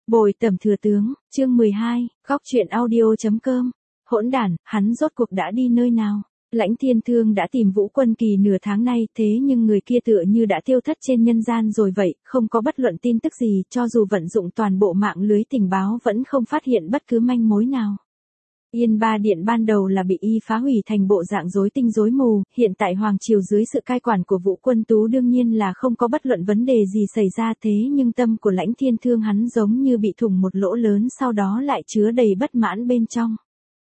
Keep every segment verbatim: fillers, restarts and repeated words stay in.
Bồi tẩm thừa tướng, chương mười hai, góc truyện audio.com. Hỗn đản, hắn rốt cuộc đã đi nơi nào? Lãnh Thiên Thương đã tìm Vũ Quân Kỳ nửa tháng nay, thế nhưng người kia tựa như đã tiêu thất trên nhân gian rồi vậy, không có bất luận tin tức gì, cho dù vận dụng toàn bộ mạng lưới tình báo vẫn không phát hiện bất cứ manh mối nào. Yên Ba Điện ban đầu là bị y phá hủy thành bộ dạng rối tinh rối mù, hiện tại Hoàng Triều dưới sự cai quản của Vũ Quân Tú đương nhiên là không có bất luận vấn đề gì xảy ra, thế nhưng tâm của Lãnh Thiên Thương hắn giống như bị thủng một lỗ lớn, sau đó lại chứa đầy bất mãn bên trong.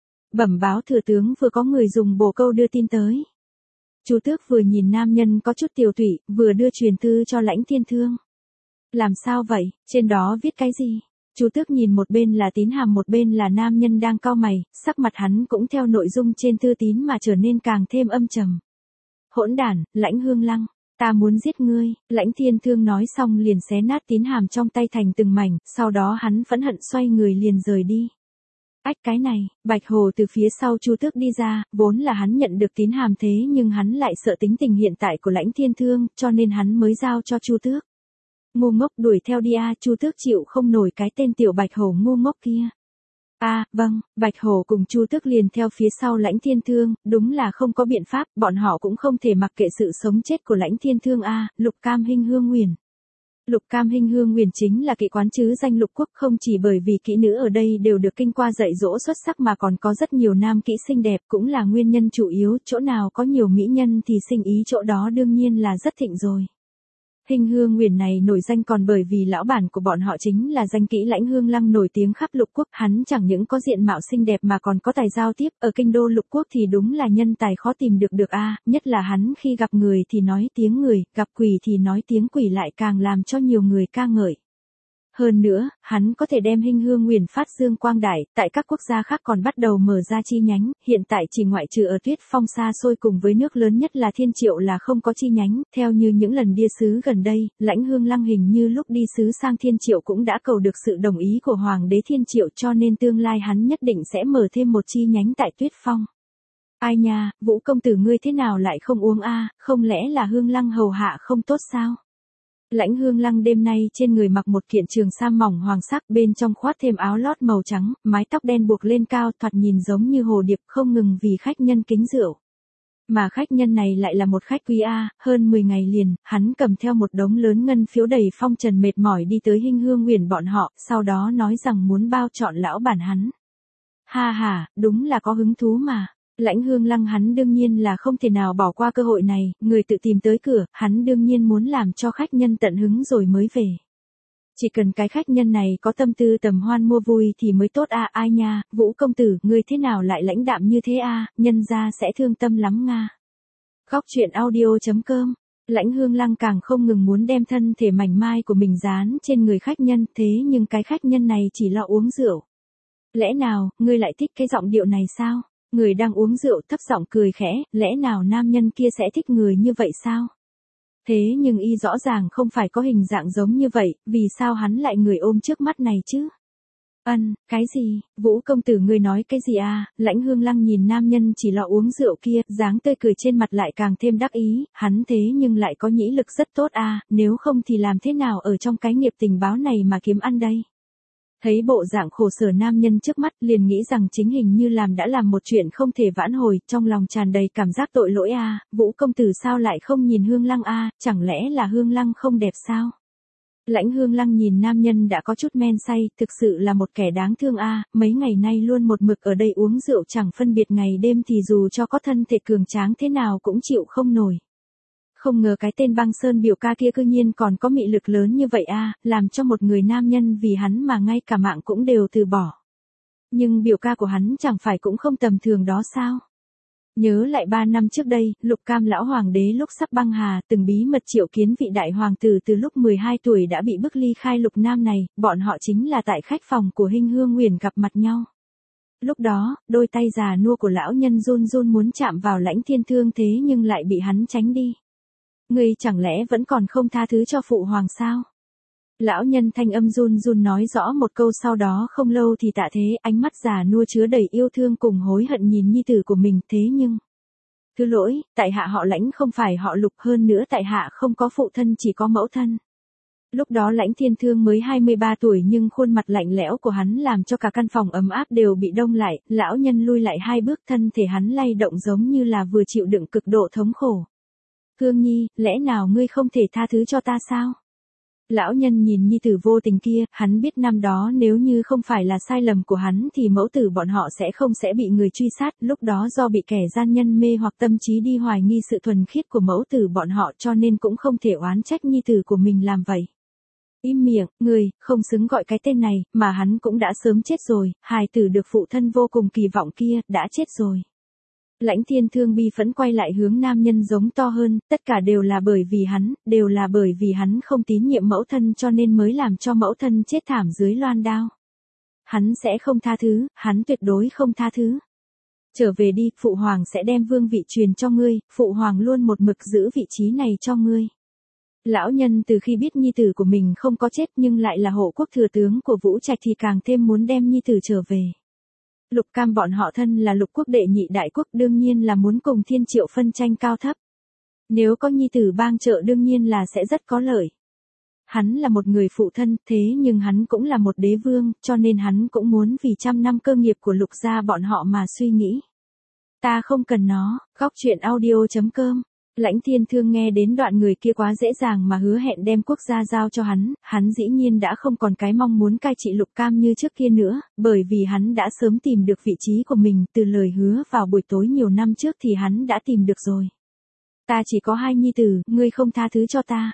Bẩm báo thừa tướng, vừa có người dùng bồ câu đưa tin tới. Chu Tước vừa nhìn nam nhân có chút tiều tụy, vừa đưa truyền thư cho Lãnh Thiên Thương. Làm sao vậy, trên đó viết cái gì? Chu Tước nhìn một bên là tín hàm, một bên là nam nhân đang cau mày, sắc mặt hắn cũng theo nội dung trên thư tín mà trở nên càng thêm âm trầm. Hỗn đản, Lãnh Hương Lăng, ta muốn giết ngươi. Lãnh Thiên Thương nói xong liền xé nát tín hàm trong tay thành từng mảnh, sau đó hắn phẫn hận xoay người liền rời đi. Ách, cái này, Bạch Hồ từ phía sau Chu Tước đi ra, vốn là hắn nhận được tín hàm, thế nhưng hắn lại sợ tính tình hiện tại của Lãnh Thiên Thương, cho nên hắn mới giao cho Chu Tước. Ngu ngốc, đuổi theo đi a. Chu Tước chịu không nổi cái tên tiểu Bạch Hổ ngu ngốc kia. A, à, vâng. Bạch Hổ cùng Chu Tước liền theo phía sau Lãnh Thiên Thương, đúng là không có biện pháp, bọn họ cũng không thể mặc kệ sự sống chết của Lãnh Thiên Thương a. À, Lục Cam Hinh Hương Nguyền. Lục Cam Hinh Hương Nguyền chính là kỵ quán chứ danh lục quốc, không chỉ bởi vì kỹ nữ ở đây đều được kinh qua dạy dỗ xuất sắc mà còn có rất nhiều nam kỹ xinh đẹp, cũng là nguyên nhân chủ yếu, chỗ nào có nhiều mỹ nhân thì sinh ý chỗ đó đương nhiên là rất thịnh rồi. Hinh Hương Nguyền này nổi danh còn bởi vì lão bản của bọn họ chính là danh kỹ Lãnh Hương Lăng nổi tiếng khắp lục quốc, hắn chẳng những có diện mạo xinh đẹp mà còn có tài giao tiếp, ở kinh đô lục quốc thì đúng là nhân tài khó tìm được được a, à, nhất là hắn khi gặp người thì nói tiếng người, gặp quỷ thì nói tiếng quỷ, lại càng làm cho nhiều người ca ngợi. Hơn nữa, hắn có thể đem Hinh Hương Nguyền phát dương quang đại, tại các quốc gia khác còn bắt đầu mở ra chi nhánh, hiện tại chỉ ngoại trừ ở Tuyết Phong xa xôi cùng với nước lớn nhất là Thiên Triệu là không có chi nhánh, theo như những lần đi sứ gần đây, Lãnh Hương Lăng hình như lúc đi sứ sang Thiên Triệu cũng đã cầu được sự đồng ý của Hoàng đế Thiên Triệu, cho nên tương lai hắn nhất định sẽ mở thêm một chi nhánh tại Tuyết Phong. Ai nha, Vũ công tử ngươi thế nào lại không uống a, à, không lẽ là Hương Lăng hầu hạ không tốt sao? Lãnh Hương Lăng đêm nay trên người mặc một kiện trường sam mỏng hoàng sắc, bên trong khoác thêm áo lót màu trắng, mái tóc đen buộc lên cao, thoạt nhìn giống như hồ điệp, không ngừng vì khách nhân kính rượu. Mà khách nhân này lại là một khách quý a, hơn mười ngày liền, hắn cầm theo một đống lớn ngân phiếu đầy phong trần mệt mỏi đi tới Hinh Hương Nguyền bọn họ, sau đó nói rằng muốn bao chọn lão bản hắn. Ha ha, đúng là có hứng thú mà. Lãnh Hương Lăng hắn đương nhiên là không thể nào bỏ qua cơ hội này, người tự tìm tới cửa, hắn đương nhiên muốn làm cho khách nhân tận hứng rồi mới về. Chỉ cần cái khách nhân này có tâm tư tầm hoan mua vui thì mới tốt a. À, ai nha, Vũ công tử, ngươi thế nào lại lãnh đạm như thế a, à, nhân gia sẽ thương tâm lắm nga. Góc truyện audio.com. Lãnh Hương Lăng càng không ngừng muốn đem thân thể mảnh mai của mình dán trên người khách nhân, thế nhưng cái khách nhân này chỉ lo uống rượu. Lẽ nào, ngươi lại thích cái giọng điệu này sao? Người đang uống rượu thấp giọng cười khẽ, lẽ nào nam nhân kia sẽ thích người như vậy sao? Thế nhưng y rõ ràng không phải có hình dạng giống như vậy, vì sao hắn lại người ôm trước mắt này chứ? Ân, cái gì? Vũ công tử ngươi nói cái gì à? Lãnh Hương Lăng nhìn nam nhân chỉ lo uống rượu kia, dáng tươi cười trên mặt lại càng thêm đắc ý, hắn thế nhưng lại có nhĩ lực rất tốt à, nếu không thì làm thế nào ở trong cái nghiệp tình báo này mà kiếm ăn đây? Thấy bộ dạng khổ sở nam nhân trước mắt, liền nghĩ rằng chính hình như làm đã làm một chuyện không thể vãn hồi, trong lòng tràn đầy cảm giác tội lỗi a. À, Vũ công tử sao lại không nhìn Hương Lăng a, à, chẳng lẽ là Hương Lăng không đẹp sao? Lãnh Hương Lăng nhìn nam nhân đã có chút men say, thực sự là một kẻ đáng thương a, à, mấy ngày nay luôn một mực ở đây uống rượu chẳng phân biệt ngày đêm thì dù cho có thân thể cường tráng thế nào cũng chịu không nổi. Không ngờ cái tên Băng Sơn biểu ca kia cư nhiên còn có mị lực lớn như vậy a, à, làm cho một người nam nhân vì hắn mà ngay cả mạng cũng đều từ bỏ. Nhưng biểu ca của hắn chẳng phải cũng không tầm thường đó sao? Nhớ lại ba năm trước đây, Lục Cam lão hoàng đế lúc sắp băng hà, từng bí mật triệu kiến vị đại hoàng tử từ lúc mười hai tuổi đã bị bức ly khai Lục Nam này, bọn họ chính là tại khách phòng của Hinh Hương Nguyền gặp mặt nhau. Lúc đó, đôi tay già nua của lão nhân run run muốn chạm vào Lãnh Thiên Thương, thế nhưng lại bị hắn tránh đi. Ngươi chẳng lẽ vẫn còn không tha thứ cho phụ hoàng sao? Lão nhân thanh âm run run nói rõ một câu, sau đó không lâu thì tạ thế, ánh mắt già nua chứa đầy yêu thương cùng hối hận nhìn nhi tử của mình, thế nhưng... Thứ lỗi, tại hạ họ Lãnh không phải họ Lục, hơn nữa tại hạ không có phụ thân chỉ có mẫu thân. Lúc đó Lãnh Thiên Thương mới hai mươi ba tuổi nhưng khuôn mặt lạnh lẽo của hắn làm cho cả căn phòng ấm áp đều bị đông lại, lão nhân lui lại hai bước, thân thể hắn lay động giống như là vừa chịu đựng cực độ thống khổ. Hương Nhi, lẽ nào ngươi không thể tha thứ cho ta sao? Lão nhân nhìn nhi tử vô tình kia, hắn biết năm đó nếu như không phải là sai lầm của hắn thì mẫu tử bọn họ sẽ không sẽ bị người truy sát, lúc đó do bị kẻ gian nhân mê hoặc tâm trí đi hoài nghi sự thuần khiết của mẫu tử bọn họ cho nên cũng không thể oán trách nhi tử của mình làm vậy. Im miệng, người, không xứng gọi cái tên này, mà hắn cũng đã sớm chết rồi, hài tử được phụ thân vô cùng kỳ vọng kia, đã chết rồi. Lãnh Thiên Thương bi phẫn quay lại hướng nam nhân giống to hơn, tất cả đều là bởi vì hắn, đều là bởi vì hắn không tín nhiệm mẫu thân cho nên mới làm cho mẫu thân chết thảm dưới loan đao. Hắn sẽ không tha thứ, hắn tuyệt đối không tha thứ. Trở về đi, phụ hoàng sẽ đem vương vị truyền cho ngươi, phụ hoàng luôn một mực giữ vị trí này cho ngươi. Lão nhân từ khi biết nhi tử của mình không có chết nhưng lại là hộ quốc thừa tướng của Vũ Trạch thì càng thêm muốn đem nhi tử trở về. Lục Cam bọn họ thân là lục quốc đệ nhị đại quốc đương nhiên là muốn cùng Thiên Triệu phân tranh cao thấp. Nếu có nhi tử bang trợ đương nhiên là sẽ rất có lợi. Hắn là một người phụ thân thế nhưng hắn cũng là một đế vương cho nên hắn cũng muốn vì trăm năm cơ nghiệp của lục gia bọn họ mà suy nghĩ. Ta không cần nó, góc truyện audio chấm com. Lãnh Thiên Thương nghe đến đoạn người kia quá dễ dàng mà hứa hẹn đem quốc gia giao cho hắn, hắn dĩ nhiên đã không còn cái mong muốn cai trị Lục Cam như trước kia nữa, bởi vì hắn đã sớm tìm được vị trí của mình, từ lời hứa vào buổi tối nhiều năm trước thì hắn đã tìm được rồi. Ta chỉ có hai nhi tử, ngươi không tha thứ cho ta.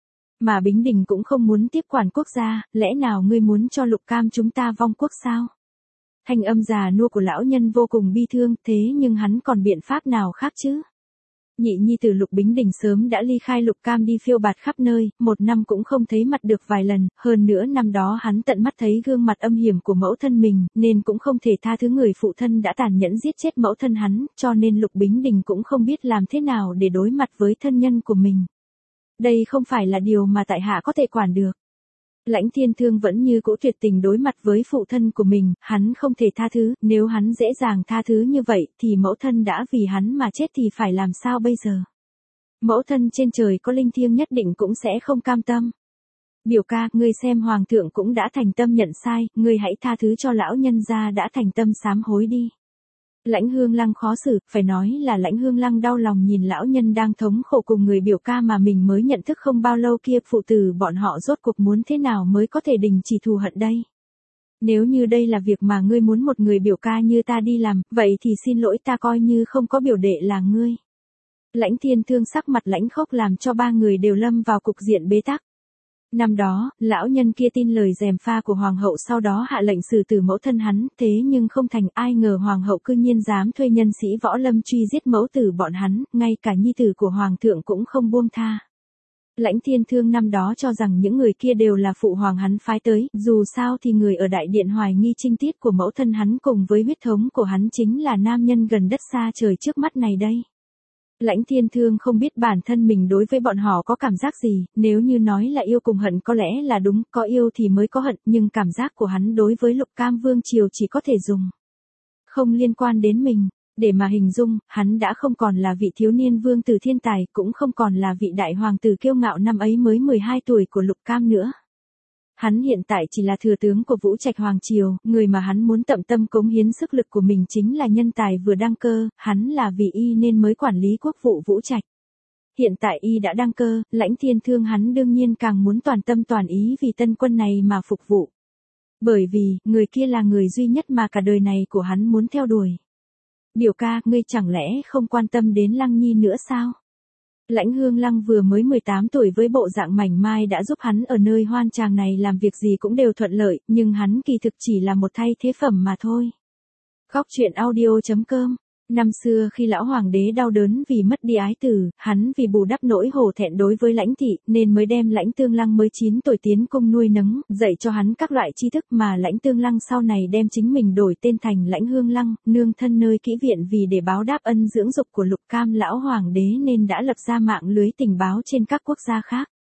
Mà Bính Đình cũng không muốn tiếp quản quốc gia, lẽ nào ngươi muốn cho Lục Cam chúng ta vong quốc sao? Thanh âm già nua của lão nhân vô cùng bi thương, thế nhưng hắn còn biện pháp nào khác chứ? Nhị nhi tử Lục Bính Đình sớm đã ly khai Lục Cam đi phiêu bạt khắp nơi, một năm cũng không thấy mặt được vài lần, hơn nữa năm đó hắn tận mắt thấy gương mặt âm hiểm của mẫu thân mình, nên cũng không thể tha thứ người phụ thân đã tàn nhẫn giết chết mẫu thân hắn, cho nên Lục Bính Đình cũng không biết làm thế nào để đối mặt với thân nhân của mình. Đây không phải là điều mà tại hạ có thể quản được. Lãnh Thiên Thương vẫn như cũ tuyệt tình đối mặt với phụ thân của mình, hắn không thể tha thứ, nếu hắn dễ dàng tha thứ như vậy thì mẫu thân đã vì hắn mà chết thì phải làm sao bây giờ? Mẫu thân trên trời có linh thiêng nhất định cũng sẽ không cam tâm. Biểu ca, ngươi xem hoàng thượng cũng đã thành tâm nhận sai, ngươi hãy tha thứ cho lão nhân gia đã thành tâm sám hối đi. Lãnh Hương Lăng khó xử, phải nói là Lãnh Hương Lăng đau lòng nhìn lão nhân đang thống khổ cùng người biểu ca mà mình mới nhận thức không bao lâu kia, phụ tử bọn họ rốt cuộc muốn thế nào mới có thể đình chỉ thù hận đây. Nếu như đây là việc mà ngươi muốn một người biểu ca như ta đi làm, vậy thì xin lỗi, ta coi như không có biểu đệ là ngươi. Lãnh Thiên Thương sắc mặt lãnh khốc làm cho ba người đều lâm vào cục diện bế tắc. Năm đó, lão nhân kia tin lời gièm pha của hoàng hậu sau đó hạ lệnh xử tử mẫu thân hắn, thế nhưng không thành, ai ngờ hoàng hậu cư nhiên dám thuê nhân sĩ võ lâm truy giết mẫu tử bọn hắn, ngay cả nhi tử của hoàng thượng cũng không buông tha. Lãnh Thiên Thương năm đó cho rằng những người kia đều là phụ hoàng hắn phái tới, dù sao thì người ở đại điện hoài nghi trinh tiết của mẫu thân hắn cùng với huyết thống của hắn chính là nam nhân gần đất xa trời trước mắt này đây. Lãnh Thiên Thương không biết bản thân mình đối với bọn họ có cảm giác gì, nếu như nói là yêu cùng hận có lẽ là đúng, có yêu thì mới có hận, nhưng cảm giác của hắn đối với Lục Cam Vương Triều chỉ có thể dùng không liên quan đến mình, để mà hình dung, hắn đã không còn là vị thiếu niên vương tử thiên tài, cũng không còn là vị đại hoàng tử kiêu ngạo năm ấy mới mười hai tuổi của Lục Cam nữa. Hắn hiện tại chỉ là thừa tướng của Vũ Trạch Hoàng Triều, người mà hắn muốn tận tâm cống hiến sức lực của mình chính là nhân tài vừa đăng cơ, hắn là vì y nên mới quản lý quốc vụ Vũ Trạch. Hiện tại y đã đăng cơ, Lãnh Thiên Thương hắn đương nhiên càng muốn toàn tâm toàn ý vì tân quân này mà phục vụ. Bởi vì, người kia là người duy nhất mà cả đời này của hắn muốn theo đuổi. Biểu ca, ngươi chẳng lẽ không quan tâm đến Lăng Nhi nữa sao? Lãnh Hương Lăng vừa mới mười tám tuổi với bộ dạng mảnh mai đã giúp hắn ở nơi hoan tràng này làm việc gì cũng đều thuận lợi, nhưng hắn kỳ thực chỉ là một thay thế phẩm mà thôi. Góc truyện audio chấm com. Năm xưa khi lão hoàng đế đau đớn vì mất đi ái tử, hắn vì bù đắp nỗi hổ thẹn đối với Lãnh thị, nên mới đem Lãnh Tương Lăng mới chín tuổi tiến cung nuôi nấng, dạy cho hắn các loại tri thức mà Lãnh Tương Lăng sau này đem chính mình đổi tên thành Lãnh Hương Lăng, nương thân nơi kỹ viện vì để báo đáp ân dưỡng dục của Lục Cam lão hoàng đế nên đã lập ra mạng lưới tình báo trên các quốc gia khác.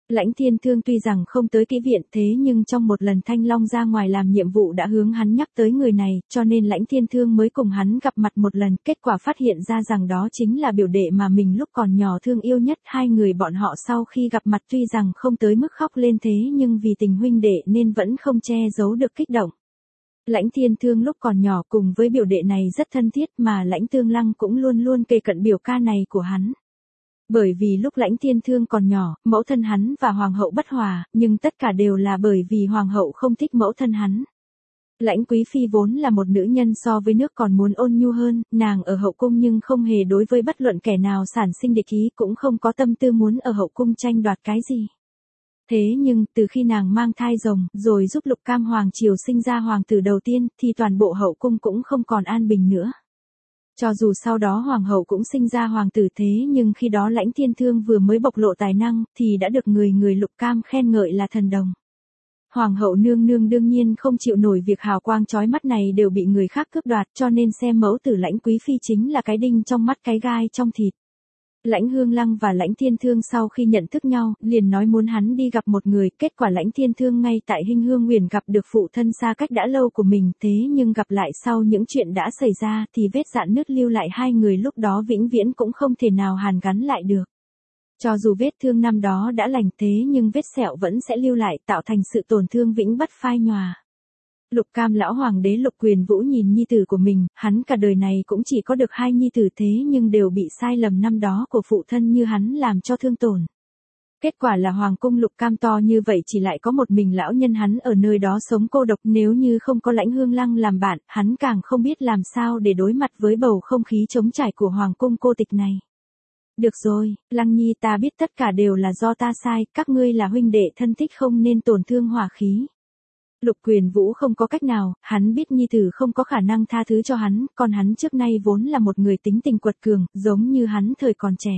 Lãnh Thiên Thương tuy rằng không tới kỹ viện thế nhưng trong một lần Thanh Long ra ngoài làm nhiệm vụ đã hướng hắn nhắc tới người này, cho nên Lãnh Thiên Thương mới cùng hắn gặp mặt một lần, kết quả phát hiện ra rằng đó chính là biểu đệ mà mình lúc còn nhỏ thương yêu nhất. Hai người bọn họ sau khi gặp mặt tuy rằng không tới mức khóc lên thế nhưng vì tình huynh đệ nên vẫn không che giấu được kích động. Lãnh Thiên Thương lúc còn nhỏ cùng với biểu đệ này rất thân thiết mà Lãnh Tương Lăng cũng luôn luôn kề cận biểu ca này của hắn. Bởi vì lúc Lãnh Thiên Thương còn nhỏ, mẫu thân hắn và hoàng hậu bất hòa, nhưng tất cả đều là bởi vì hoàng hậu không thích mẫu thân hắn. Lãnh Quý Phi vốn là một nữ nhân so với nước còn muốn ôn nhu hơn, nàng ở hậu cung nhưng không hề đối với bất luận kẻ nào sản sinh địch ý, cũng không có tâm tư muốn ở hậu cung tranh đoạt cái gì. Thế nhưng, từ khi nàng mang thai rồng, rồi giúp Lục Cam Hoàng triều sinh ra hoàng tử đầu tiên, thì toàn bộ hậu cung cũng không còn an bình nữa. Cho dù sau đó hoàng hậu cũng sinh ra hoàng tử thế nhưng khi đó Lãnh Thiên Thương vừa mới bộc lộ tài năng, thì đã được người người Lục Cam khen ngợi là thần đồng. Hoàng hậu nương nương đương nhiên không chịu nổi việc hào quang chói mắt này đều bị người khác cướp đoạt, cho nên xem mẫu tử Lãnh Quý Phi chính là cái đinh trong mắt cái gai trong thịt. Lãnh Hương Lăng và Lãnh Thiên Thương sau khi nhận thức nhau, liền nói muốn hắn đi gặp một người, kết quả Lãnh Thiên Thương ngay tại Hinh Hương Uyển gặp được phụ thân xa cách đã lâu của mình, thế nhưng gặp lại sau những chuyện đã xảy ra thì vết rạn nứt lưu lại hai người lúc đó vĩnh viễn cũng không thể nào hàn gắn lại được. Cho dù vết thương năm đó đã lành thế nhưng vết sẹo vẫn sẽ lưu lại tạo thành sự tổn thương vĩnh bất phai nhòa. Lục Cam lão hoàng đế Lục Quyền Vũ nhìn nhi tử của mình, hắn cả đời này cũng chỉ có được hai nhi tử thế nhưng đều bị sai lầm năm đó của phụ thân như hắn làm cho thương tổn. Kết quả là hoàng cung Lục Cam to như vậy chỉ lại có một mình lão nhân hắn ở nơi đó sống cô độc, nếu như không có Lãnh Hương Lăng làm bạn, hắn càng không biết làm sao để đối mặt với bầu không khí trống trải của hoàng cung cô tịch này. Được rồi, Lăng Nhi, ta biết tất cả đều là do ta sai, các ngươi là huynh đệ thân thích không nên tổn thương hòa khí. Lục Quyền Vũ không có cách nào, hắn biết nhi tử không có khả năng tha thứ cho hắn, còn hắn trước nay vốn là một người tính tình quật cường, giống như hắn thời còn trẻ.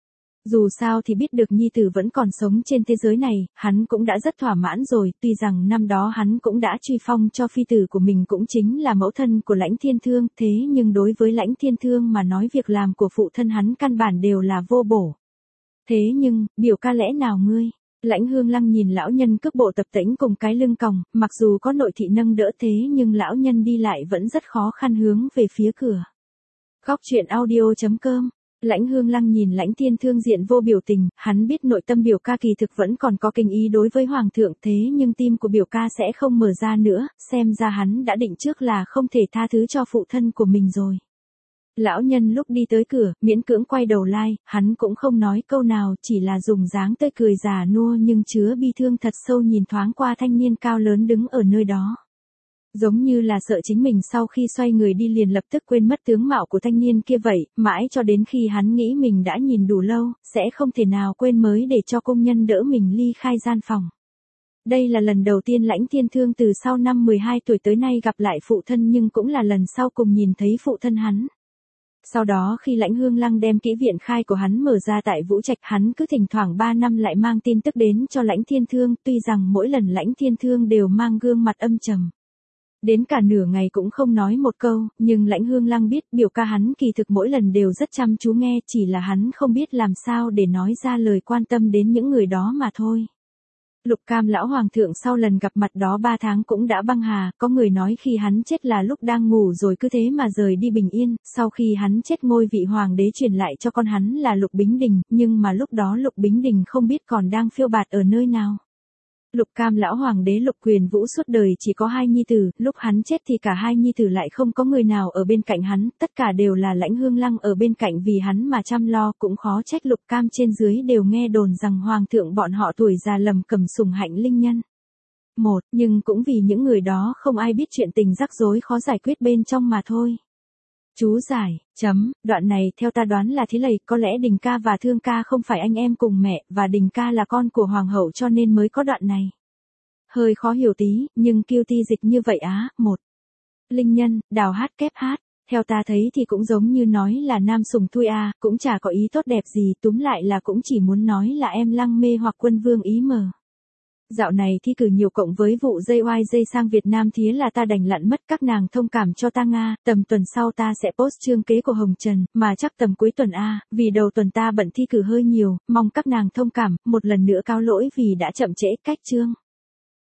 Dù sao thì biết được nhi tử vẫn còn sống trên thế giới này, hắn cũng đã rất thỏa mãn rồi, tuy rằng năm đó hắn cũng đã truy phong cho phi tử của mình cũng chính là mẫu thân của Lãnh Thiên Thương, thế nhưng đối với Lãnh Thiên Thương mà nói việc làm của phụ thân hắn căn bản đều là vô bổ. Thế nhưng, biểu ca lẽ nào ngươi? Lãnh Hương Lăng nhìn lão nhân cước bộ tập tễnh cùng cái lưng còng, mặc dù có nội thị nâng đỡ thế nhưng lão nhân đi lại vẫn rất khó khăn hướng về phía cửa. Góc truyện audio chấm com. Lãnh Hương Lăng nhìn Lãnh Thiên Thương diện vô biểu tình, hắn biết nội tâm biểu ca kỳ thực vẫn còn có kinh ý đối với hoàng thượng thế nhưng tim của biểu ca sẽ không mở ra nữa, xem ra hắn đã định trước là không thể tha thứ cho phụ thân của mình rồi. Lão nhân lúc đi tới cửa, miễn cưỡng quay đầu lai, hắn cũng không nói câu nào, chỉ là dùng dáng tươi cười già nua nhưng chứa bi thương thật sâu nhìn thoáng qua thanh niên cao lớn đứng ở nơi đó. Giống như là sợ chính mình sau khi xoay người đi liền lập tức quên mất tướng mạo của thanh niên kia vậy, mãi cho đến khi hắn nghĩ mình đã nhìn đủ lâu, sẽ không thể nào quên mới để cho công nhân đỡ mình ly khai gian phòng. Đây là lần đầu tiên Lãnh Thiên Thương từ sau năm mười hai tuổi tới nay gặp lại phụ thân nhưng cũng là lần sau cùng nhìn thấy phụ thân hắn. Sau đó khi Lãnh Hương Lăng đem kỹ viện khai của hắn mở ra tại Vũ Trạch, hắn cứ thỉnh thoảng ba năm lại mang tin tức đến cho Lãnh Thiên Thương, tuy rằng mỗi lần Lãnh Thiên Thương đều mang gương mặt âm trầm. Đến cả nửa ngày cũng không nói một câu, nhưng Lãnh Hương Lăng biết biểu ca hắn kỳ thực mỗi lần đều rất chăm chú nghe, chỉ là hắn không biết làm sao để nói ra lời quan tâm đến những người đó mà thôi. Lục Cam lão hoàng thượng sau lần gặp mặt đó ba tháng cũng đã băng hà, có người nói khi hắn chết là lúc đang ngủ rồi cứ thế mà rời đi bình yên, sau khi hắn chết ngôi vị hoàng đế truyền lại cho con hắn là Lục Bính Đình, nhưng mà lúc đó Lục Bính Đình không biết còn đang phiêu bạt ở nơi nào. Lục Cam lão hoàng đế Lục Quyền Vũ suốt đời chỉ có hai nhi tử, lúc hắn chết thì cả hai nhi tử lại không có người nào ở bên cạnh hắn, tất cả đều là Lãnh Hương Lăng ở bên cạnh vì hắn mà chăm lo, cũng khó trách Lục Cam trên dưới đều nghe đồn rằng hoàng thượng bọn họ tuổi già lầm cầm sủng hạnh linh nhân. Một, nhưng cũng vì những người đó không ai biết chuyện tình rắc rối khó giải quyết bên trong mà thôi. Chú giải, chấm, đoạn này theo ta đoán là thế lầy, có lẽ Đình ca và Thương ca không phải anh em cùng mẹ, và Đình ca là con của hoàng hậu cho nên mới có đoạn này. Hơi khó hiểu tí, nhưng kiêu ti dịch như vậy á, một. Linh nhân, đào hát kép hát, theo ta thấy thì cũng giống như nói là nam sùng thui a, cũng chả có ý tốt đẹp gì, túm lại là cũng chỉ muốn nói là em Lăng mê hoặc Quân Vương ý mờ. Dạo này thi cử nhiều cộng với vụ gi i gi sang Việt Nam thía là ta đành lặn mất, các nàng thông cảm cho ta Nga, tầm tuần sau ta sẽ post chương kế của Hồng Trần, mà chắc tầm cuối tuần a, vì đầu tuần ta bận thi cử hơi nhiều, mong các nàng thông cảm, một lần nữa cáo lỗi vì đã chậm trễ cách chương.